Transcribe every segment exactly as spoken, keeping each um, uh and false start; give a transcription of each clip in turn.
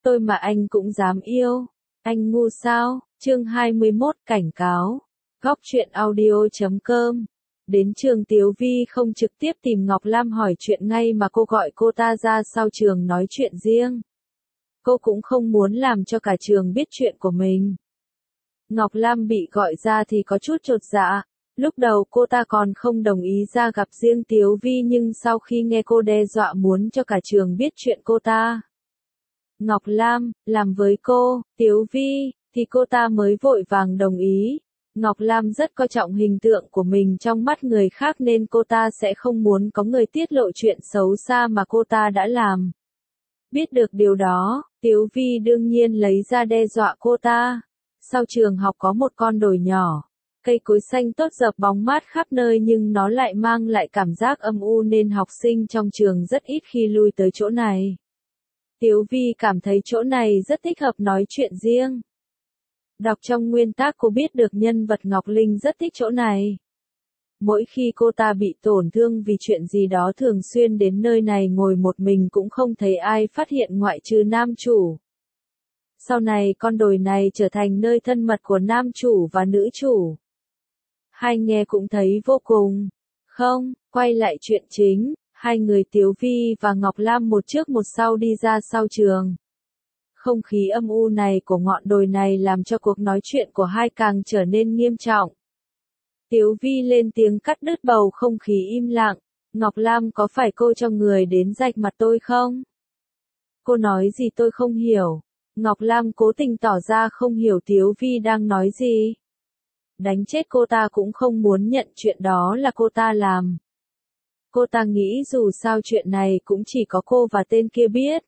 Tôi mà anh cũng dám yêu. Anh ngu sao? Chương hai mươi mốt cảnh cáo. Góc truyện audio chấm com. Đến trường Tiếu Vi không trực tiếp tìm Ngọc Lam hỏi chuyện ngay mà cô gọi cô ta ra sau trường nói chuyện riêng. Cô cũng không muốn làm cho cả trường biết chuyện của mình. Ngọc Lam bị gọi ra thì có chút chột dạ. Lúc đầu cô ta còn không đồng ý ra gặp riêng Tiếu Vi, nhưng sau khi nghe cô đe dọa muốn cho cả trường biết chuyện cô ta Ngọc Lam làm với cô, Tiếu Vi, thì cô ta mới vội vàng đồng ý. Ngọc Lam rất coi trọng hình tượng của mình trong mắt người khác nên cô ta sẽ không muốn có người tiết lộ chuyện xấu xa mà cô ta đã làm. Biết được điều đó, Tiếu Vi đương nhiên lấy ra đe dọa cô ta. Sau trường học có một con đồi nhỏ, cây cối xanh tốt dập bóng mát khắp nơi, nhưng nó lại mang lại cảm giác âm u nên học sinh trong trường rất ít khi lui tới chỗ này. Tiếu Vi cảm thấy chỗ này rất thích hợp nói chuyện riêng. Đọc trong nguyên tác cô biết được nhân vật Ngọc Linh rất thích chỗ này. Mỗi khi cô ta bị tổn thương vì chuyện gì đó thường xuyên đến nơi này ngồi một mình cũng không thấy ai phát hiện ngoại trừ nam chủ. Sau này con đồi này trở thành nơi thân mật của nam chủ và nữ chủ. Hai nghe cũng thấy vô cùng. Không, quay lại chuyện chính, hai người Tiếu Vi và Ngọc Lam một trước một sau đi ra sau trường. Không khí âm u này của ngọn đồi này làm cho cuộc nói chuyện của hai càng trở nên nghiêm trọng. Tiếu Vi lên tiếng cắt đứt bầu không khí im lặng. Ngọc Lam, có phải cô cho người đến rạch mặt tôi không? Cô nói gì tôi không hiểu. Ngọc Lam cố tình tỏ ra không hiểu Tiếu Vi đang nói gì. Đánh chết cô ta cũng không muốn nhận chuyện đó là cô ta làm. Cô ta nghĩ dù sao chuyện này cũng chỉ có cô và tên kia biết.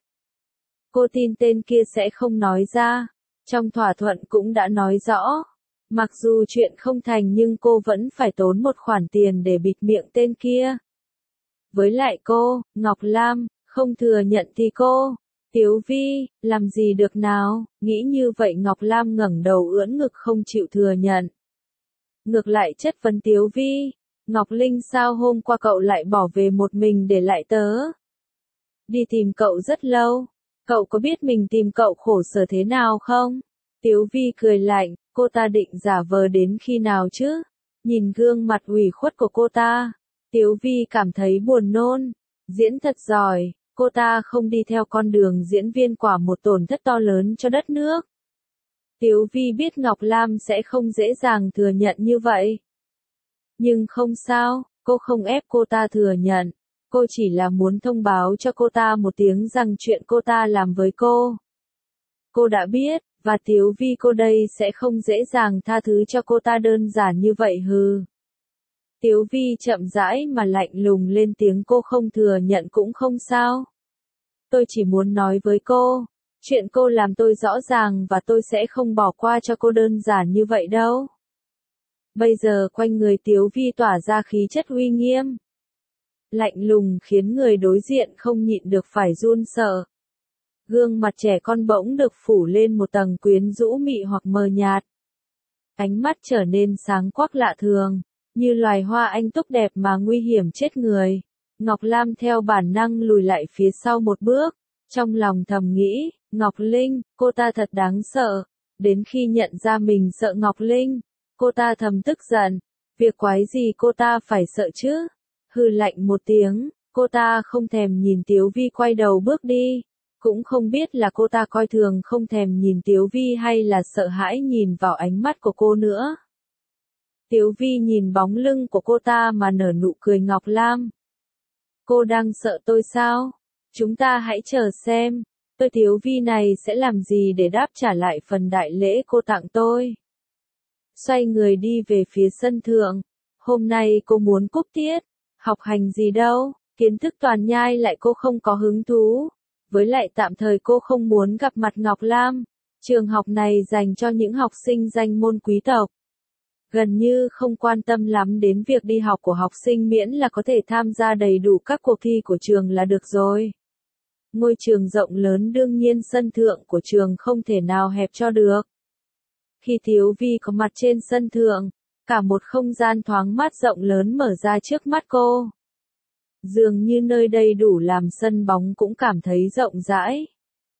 Cô tin tên kia sẽ không nói ra. Trong thỏa thuận cũng đã nói rõ. Mặc dù chuyện không thành nhưng cô vẫn phải tốn một khoản tiền để bịt miệng tên kia. Với lại cô, Ngọc Lam, không thừa nhận thì cô, Tiếu Vi, làm gì được nào? Nghĩ như vậy Ngọc Lam ngẩng đầu ưỡn ngực không chịu thừa nhận. Ngược lại chất vấn Tiếu Vi, Ngọc Linh, sao hôm qua cậu lại bỏ về một mình để lại tớ? Đi tìm cậu rất lâu. Cậu có biết mình tìm cậu khổ sở thế nào không? Tiếu Vi cười lạnh, cô ta định giả vờ đến khi nào chứ? Nhìn gương mặt ủy khuất của cô ta, Tiếu Vi cảm thấy buồn nôn. Diễn thật giỏi, cô ta không đi theo con đường diễn viên quả một tổn thất to lớn cho đất nước. Tiếu Vi biết Ngọc Lam sẽ không dễ dàng thừa nhận như vậy. Nhưng không sao, cô không ép cô ta thừa nhận. Cô chỉ là muốn thông báo cho cô ta một tiếng rằng chuyện cô ta làm với cô. Cô đã biết, và Tiếu Vi cô đây sẽ không dễ dàng tha thứ cho cô ta đơn giản như vậy hừ. Tiếu Vi chậm rãi mà lạnh lùng lên tiếng, cô không thừa nhận cũng không sao. Tôi chỉ muốn nói với cô, chuyện cô làm tôi rõ ràng và tôi sẽ không bỏ qua cho cô đơn giản như vậy đâu. Bây giờ quanh người Tiếu Vi tỏa ra khí chất uy nghiêm. Lạnh lùng khiến người đối diện không nhịn được phải run sợ. Gương mặt trẻ con bỗng được phủ lên một tầng quyến rũ mị hoặc mờ nhạt. Ánh mắt trở nên sáng quắc lạ thường, như loài hoa anh túc đẹp mà nguy hiểm chết người. Ngọc Lam theo bản năng lùi lại phía sau một bước, trong lòng thầm nghĩ, Ngọc Linh, cô ta thật đáng sợ. Đến khi nhận ra mình sợ Ngọc Linh, cô ta thầm tức giận, việc quái gì cô ta phải sợ chứ? Hừ lạnh một tiếng, cô ta không thèm nhìn Tiếu Vi quay đầu bước đi. Cũng không biết là cô ta coi thường không thèm nhìn Tiếu Vi hay là sợ hãi nhìn vào ánh mắt của cô nữa. Tiếu Vi nhìn bóng lưng của cô ta mà nở nụ cười. Ngọc Lam, cô đang sợ tôi sao? Chúng ta hãy chờ xem, tôi Tiếu Vi này sẽ làm gì để đáp trả lại phần đại lễ cô tặng tôi. Xoay người đi về phía sân thượng. Hôm nay cô muốn cúp tiết. Học hành gì đâu, kiến thức toàn nhai lại cô không có hứng thú. Với lại tạm thời cô không muốn gặp mặt Ngọc Lam. Trường học này dành cho những học sinh danh môn quý tộc. Gần như không quan tâm lắm đến việc đi học của học sinh, miễn là có thể tham gia đầy đủ các cuộc thi của trường là được rồi. Ngôi trường rộng lớn, đương nhiên sân thượng của trường không thể nào hẹp cho được. Khi Tiếu Vi có mặt trên sân thượng, cả một không gian thoáng mát rộng lớn mở ra trước mắt cô. Dường như nơi đây đủ làm sân bóng cũng cảm thấy rộng rãi.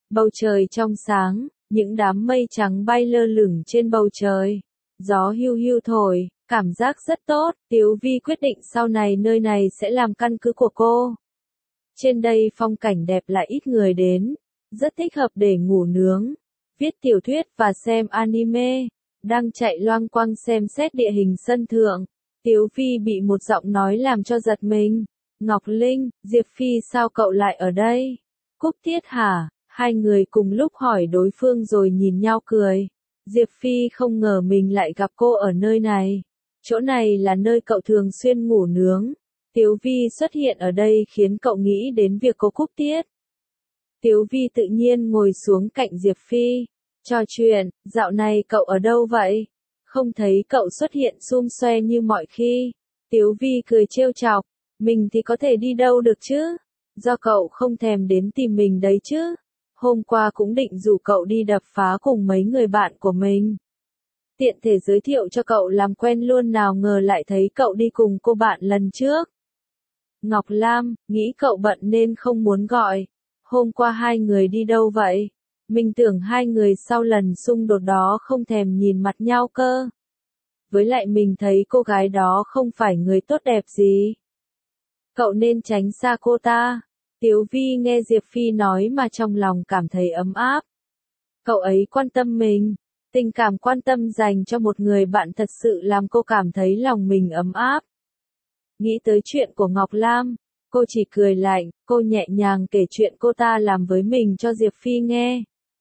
Bầu trời trong sáng, những đám mây trắng bay lơ lửng trên bầu trời. Gió hiu hiu thổi, cảm giác rất tốt. Tiếu Vi quyết định sau này nơi này sẽ làm căn cứ của cô. Trên đây phong cảnh đẹp lại ít người đến, rất thích hợp để ngủ nướng, viết tiểu thuyết và xem anime. Đang chạy loang quang xem xét địa hình sân thượng, Tiếu Vi bị một giọng nói làm cho giật mình. Ngọc Linh, Diệp Phi sao cậu lại ở đây? Cúc Tiết hả? Hai người cùng lúc hỏi đối phương rồi nhìn nhau cười. Diệp Phi không ngờ mình lại gặp cô ở nơi này. Chỗ này là nơi cậu thường xuyên ngủ nướng. Tiếu Vi xuất hiện ở đây khiến cậu nghĩ đến việc cô Cúc Tiết. Tiếu Vi tự nhiên ngồi xuống cạnh Diệp Phi. Trò chuyện, dạo này cậu ở đâu vậy? Không thấy cậu xuất hiện sum xoe như mọi khi. Tiếu Vi cười trêu chọc. Mình thì có thể đi đâu được chứ? Do cậu không thèm đến tìm mình đấy chứ. Hôm qua cũng định rủ cậu đi đập phá cùng mấy người bạn của mình. Tiện thể giới thiệu cho cậu làm quen luôn, nào ngờ lại thấy cậu đi cùng cô bạn lần trước. Ngọc Lam, nghĩ cậu bận nên không muốn gọi. Hôm qua hai người đi đâu vậy? Mình tưởng hai người sau lần xung đột đó không thèm nhìn mặt nhau cơ. Với lại mình thấy cô gái đó không phải người tốt đẹp gì. Cậu nên tránh xa cô ta. Tiếu Vi nghe Diệp Phi nói mà trong lòng cảm thấy ấm áp. Cậu ấy quan tâm mình. Tình cảm quan tâm dành cho một người bạn thật sự làm cô cảm thấy lòng mình ấm áp. Nghĩ tới chuyện của Ngọc Lam, cô chỉ cười lạnh, cô nhẹ nhàng kể chuyện cô ta làm với mình cho Diệp Phi nghe.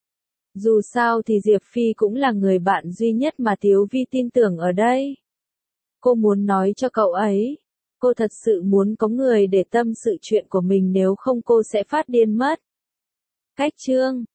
Dù sao thì Diệp Phi cũng là người bạn duy nhất mà Tiếu Vi tin tưởng ở đây. Cô muốn nói cho cậu ấy. Cô thật sự muốn có người để tâm sự chuyện của mình, nếu không cô sẽ phát điên mất. Cách chương